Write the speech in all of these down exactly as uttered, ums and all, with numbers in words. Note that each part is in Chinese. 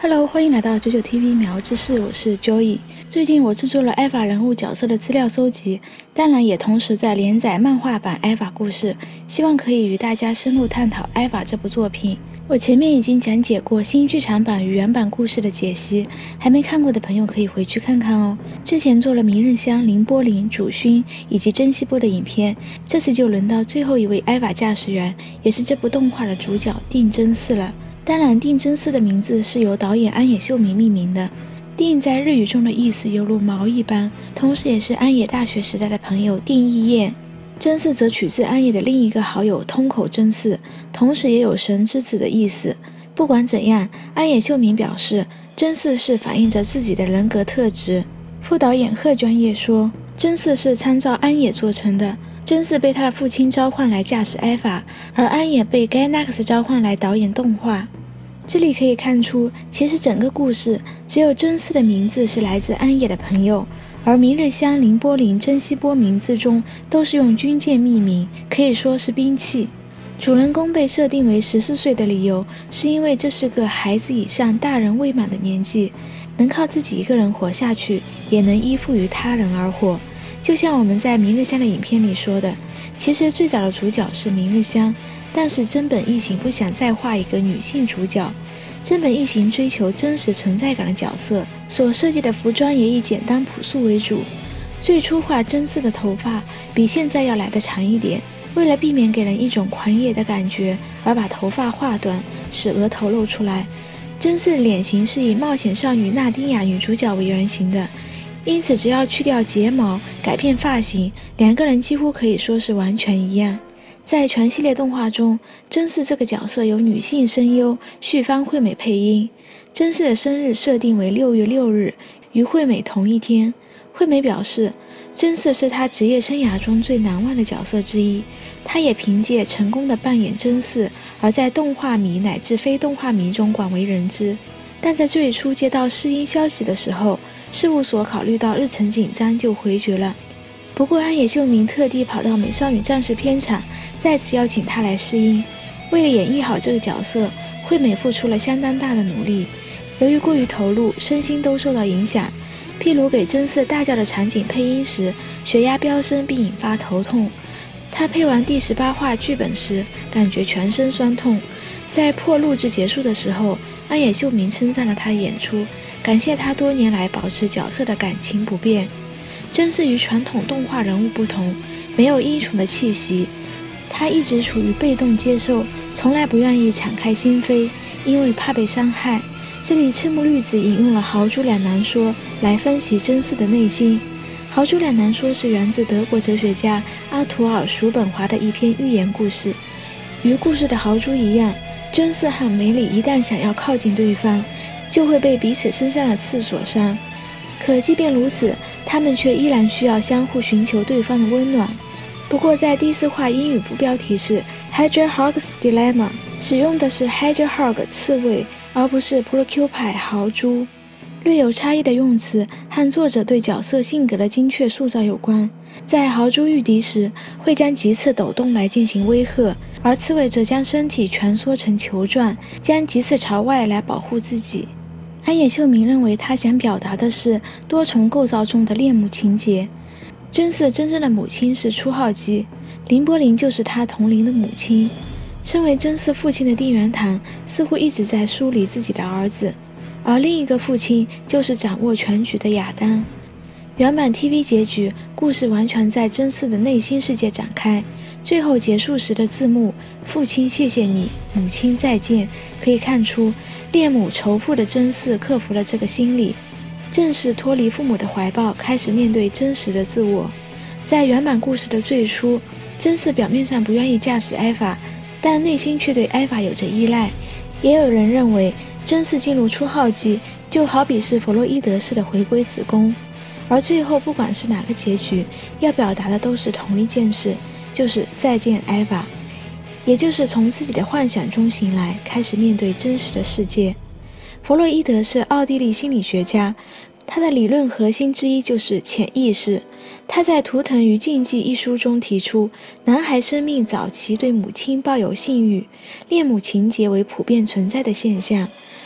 Hello， 欢迎来到九九 T V 秒知识，我是 Joey。最近我制作了艾法人物角色的资料搜集，当然也同时在连载漫画版艾法故事，希望可以与大家深入探讨艾法这部作品。我前面已经讲解过新剧场版与原版故事的解析，还没看过的朋友可以回去看看哦。之前做了明日香、凌波林、主勋以及珍稀波的影片，这次就轮到最后一位艾法驾驶员，也是这部动画的主角定真寺了。当然，定真寺的名字是由导演安野秀明命名的。定在日语中的意思犹如毛一般，同时也是安野大学时代的朋友定义彦。真寺则取自安野的另一个好友通口真嗣，同时也有神之子的意思。不管怎样，安野秀明表示，真嗣是反映着自己的人格特质。副导演贺专业说，真嗣是参照安野做成的。真嗣被他的父亲召唤来驾驶艾法，而安野被 Gainax 召唤来导演动画。这里可以看出，其实整个故事只有真嗣的名字是来自安野的朋友，而明日香、凌波林、珍稀波名字中都是用军舰命名，可以说是兵器。主人公被设定为十四岁的理由，是因为这是个孩子以上大人未满的年纪，能靠自己一个人活下去，也能依附于他人而活。就像我们在明日香的影片里说的，其实最早的主角是明日香，但是真本一行不想再画一个女性主角，真本一行追求真实存在感的角色，所设计的服装也以简单朴素为主。最初画真嗣的头发比现在要来得长一点，为了避免给人一种狂野的感觉，而把头发画短，使额头露出来。真嗣的脸型是以冒险少女纳丁亚女主角为原型的，因此只要去掉睫毛，改变发型，两个人几乎可以说是完全一样。在全系列动画中，真嗣这个角色由女性声优绪方惠美配音。真嗣的生日设定为六月六日，与惠美同一天。惠美表示，真嗣是她职业生涯中最难忘的角色之一，她也凭借成功的扮演真嗣，而在动画迷乃至非动画迷中广为人知。但在最初接到试音消息的时候，事务所考虑到日程紧张就回绝了。不过安野秀明特地跑到美少女战士片场，再次邀请她来试音。为了演绎好这个角色，惠美付出了相当大的努力。由于过于投入，身心都受到影响。譬如给真嗣大叫的场景配音时，血压飙升并引发头痛。她配完第十八话剧本时，感觉全身酸痛。在破录制结束的时候，安野秀明称赞了她演出，感谢她多年来保持角色的感情不变。真嗣与传统动画人物不同，没有英雄的气息，他一直处于被动接受，从来不愿意敞开心扉，因为怕被伤害。这里赤木绿子引用了豪猪两难说来分析真嗣的内心。豪猪两难说是源自德国哲学家阿图尔·叔本华的一篇寓言故事。与故事的豪猪一样，真嗣和梅里一旦想要靠近对方，就会被彼此身上的刺所伤。可即便如此，他们却依然需要相互寻求对方的温暖。不过在第四话英语副标题是 Hedgehog's Dilemma， 使用的是 Hedgehog 刺猬，而不是 Porcupine 豪猪。略有差异的用词和作者对角色性格的精确塑造有关。在豪猪御敌时，会将棘刺抖动来进行威吓，而刺猬则将身体蜷缩成球状，将棘刺朝外来保护自己。安野秀明认为他想表达的是多重构造中的恋母情节。真嗣真正的母亲是初号机，凌波林就是他同龄的母亲。身为真嗣父亲的定元堂似乎一直在疏离自己的儿子，而另一个父亲就是掌握全局的亚当。原版 T V 结局，故事完全在真嗣的内心世界展开，最后结束时的字幕父亲谢谢你，母亲再见，可以看出恋母仇父的真嗣克服了这个心理，正式脱离父母的怀抱，开始面对真实的自我。在原版故事的最初，真嗣表面上不愿意驾驶艾法，但内心却对艾法有着依赖。也有人认为真嗣进入初号机就好比是弗洛伊德式的回归子宫，而最后不管是哪个结局，要表达的都是同一件事，就是再见艾法，也就是从自己的幻想中醒来，开始面对真实的世界。弗洛伊德是奥地利心理学家，他的理论核心之一就是潜意识。他在《图腾与禁忌》一书中提出，男孩生命早期对母亲抱有性欲，恋母情节为普遍存在的现象，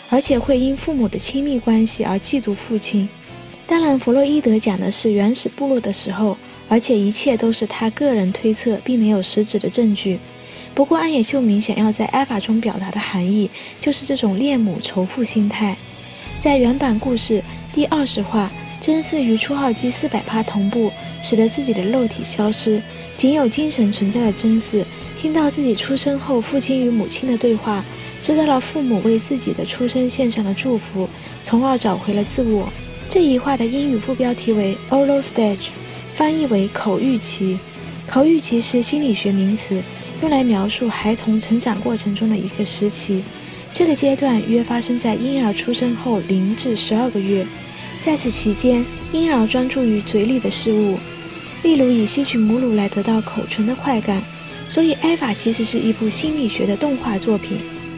而且会因父母的亲密关系而嫉妒父亲。当然，弗洛伊德讲的是原始部落的时候，而且一切都是他个人推测，并没有实质的证据。不过安野秀明想要在 Alpha 中表达的含义就是这种恋母仇父心态。在原版故事第二十话，真嗣与初号机 百分之四百 同步，使得自己的肉体消失，仅有精神存在的真嗣听到自己出生后父亲与母亲的对话，知道了父母为自己的出生献上了祝福，从而找回了自我。这一话的英语副标题为 Oral Stage， 翻译为口欲期。口欲期是心理学名词，用来描述孩童成长过程中的一个时期。这个阶段约发生在婴儿出生后零至十二个月，在此期间，婴儿专注于嘴里的事物，例如以吸取母乳来得到口唇的快感。所以 Alpha 其实是一部心理学的动画作品。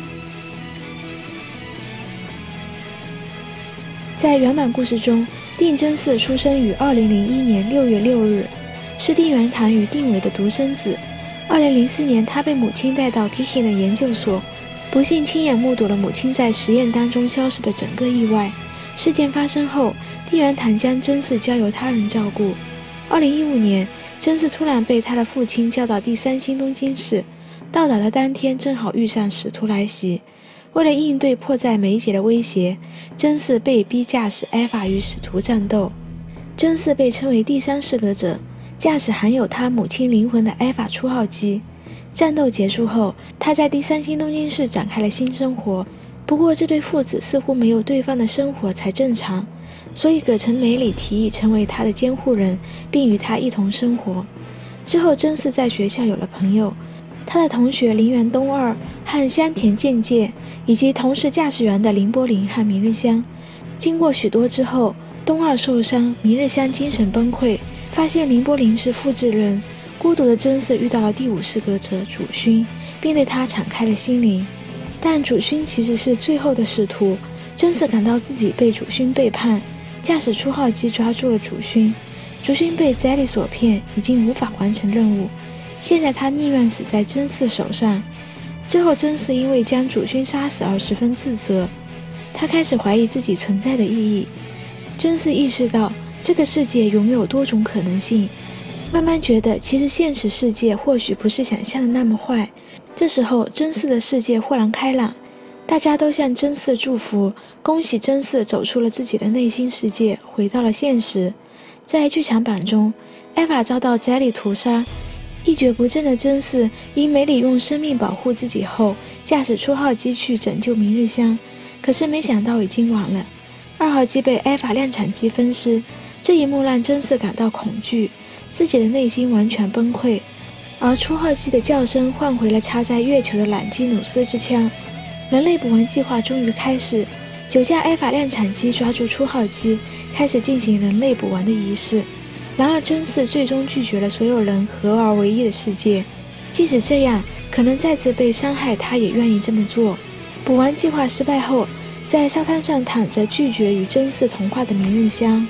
在原版故事中，定真嗣出生于二零零一年六月六日，是定元堂与定伟的独生子。二零零四年，他被母亲带到 Kiki 的研究所，不幸亲眼目睹了母亲在实验当中消失的整个意外。事件发生后，定元堂将真嗣交由他人照顾。二零一五年，真嗣突然被他的父亲叫到第三新东京市，到达的当天正好遇上使徒来袭。为了应对迫在眉睫的威胁，真嗣被逼驾驶 Alpha 与使徒战斗。真嗣被称为第三适格者，驾驶含有他母亲灵魂的 Alpha 初号机。战斗结束后，他在第三新东京市展开了新生活。不过这对父子似乎没有对方的生活才正常，所以葛城美里提议成为他的监护人，并与他一同生活。之后真嗣在学校有了朋友，他的同学林原东二和香田健介，以及同是驾驶员的林波林和明日香。经过许多之后，东二受伤，明日香精神崩溃，发现林波林是复制人。孤独的真嗣遇到了第五适格者主勋，并对他敞开了心灵。但主勋其实是最后的使徒，真嗣感到自己被主勋背叛，驾驶初号机抓住了主勋。主勋被灾利所骗，已经无法完成任务，现在他宁愿死在真嗣手上。之后真嗣因为将主勋杀死而十分自责，他开始怀疑自己存在的意义。真嗣意识到这个世界拥有多种可能性，慢慢觉得其实现实世界或许不是想象的那么坏。这时候真嗣的世界豁然开朗，大家都向真嗣祝福，恭喜真嗣走出了自己的内心世界，回到了现实。在剧场版中，艾法遭到宰里屠杀，一蹶不振的真嗣因梅里用生命保护自己后，驾驶初号机去拯救明日香，可是没想到已经晚了。二号机被艾法量产机分尸，这一幕让真嗣感到恐惧，自己的内心完全崩溃。而初号机的叫声换回了插在月球的懒基努斯之枪。人类捕完计划终于开始，九架艾法量产机抓住初号机，开始进行人类捕完的仪式。然而真嗣最终拒绝了所有人合而为一的世界，即使这样可能再次被伤害，他也愿意这么做。捕完计划失败后，在沙滩上躺着拒绝与真嗣同化的明日香。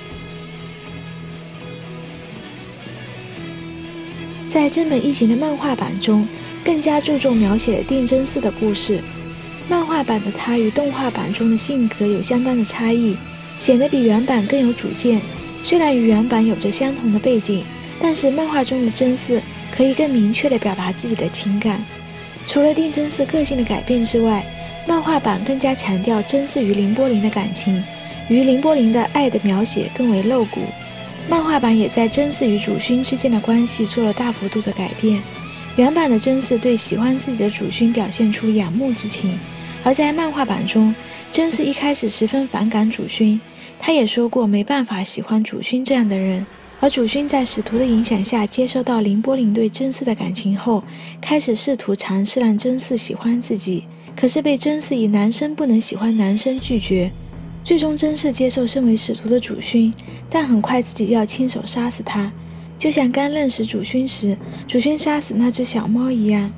在真本一行的漫画版中，更加注重描写了定真嗣的故事。漫画版的他与动画版中的性格有相当的差异，显得比原版更有主见。虽然与原版有着相同的背景，但是漫画中的真嗣可以更明确地表达自己的情感。除了定真嗣个性的改变之外，漫画版更加强调真嗣与凌波林的感情，与凌波林的爱的描写更为露骨。漫画版也在真嗣与主勋之间的关系做了大幅度的改变。原版的真嗣对喜欢自己的主勋表现出仰慕之情，而在漫画版中，真嗣一开始十分反感主勋，他也说过没办法喜欢主勋这样的人。而主勋在使徒的影响下接收到凌波林对真嗣的感情后，开始试图尝试让真嗣喜欢自己，可是被真嗣以男生不能喜欢男生拒绝。最终真嗣接受身为使徒的主勋，但很快自己要亲手杀死他，就像刚认识主勋时主勋杀死那只小猫一样。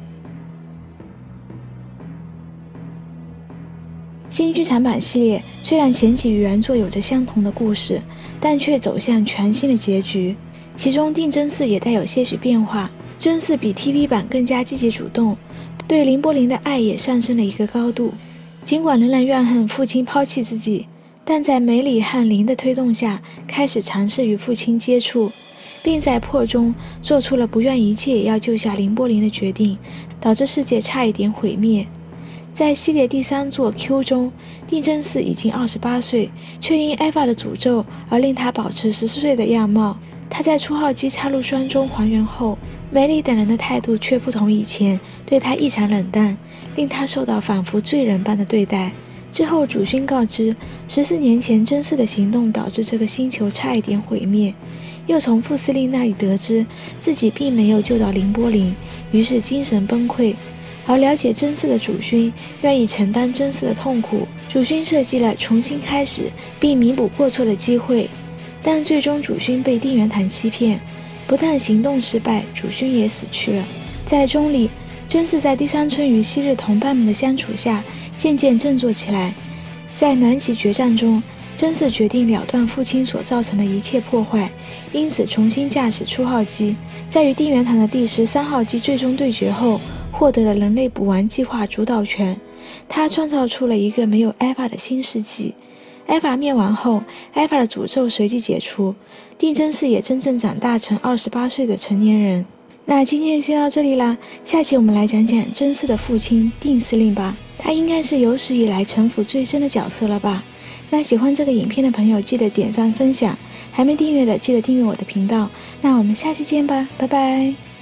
新剧场版系列虽然前期与原作有着相同的故事，但却走向全新的结局，其中定真嗣也带有些许变化。真嗣比 T V 版更加积极主动，对凌波林的爱也上升了一个高度。 尽管仍然怨恨父亲抛弃自己，但在梅里和林的推动下，开始尝试与父亲接触，并在破中做出了不愿一切也要救下林波林的决定，导致世界差一点毁灭。在系列第三作 Q 中，蒂真嗣已经二十八岁，却因艾法的诅咒而令他保持十四岁的样貌。他在初号机插入栓中还原后，梅里等人的态度却不同以前，对他异常冷淡，令他受到仿佛罪人般的对待。之后主勋告知，十四年前真嗣的行动导致这个星球差一点毁灭，又从副司令那里得知自己并没有救到林波林，于是精神崩溃。而了解真嗣的主勋愿意承担真嗣的痛苦，主勋设计了重新开始并弥补过错的机会，但最终主勋被定元坛欺骗，不但行动失败，主勋也死去了。在中里，真嗣在第三春与昔日同伴们的相处下渐渐振作起来。在南极决战中，真嗣决定了断父亲所造成的一切破坏，因此重新驾驶初号机，在与定元坛的第十三号机最终对决后，获得了人类补完计划主导权。他创造出了一个没有艾法的新世纪。艾法灭亡后，艾法的诅咒随即解除，蒂真嗣也真正长大成二十八岁的成年人。那今天就先到这里啦，下期我们来讲讲真嗣的父亲定司令吧，他应该是有史以来城府最深的角色了吧。那喜欢这个影片的朋友记得点赞分享，还没订阅的记得订阅我的频道。那我们下期见吧，拜拜。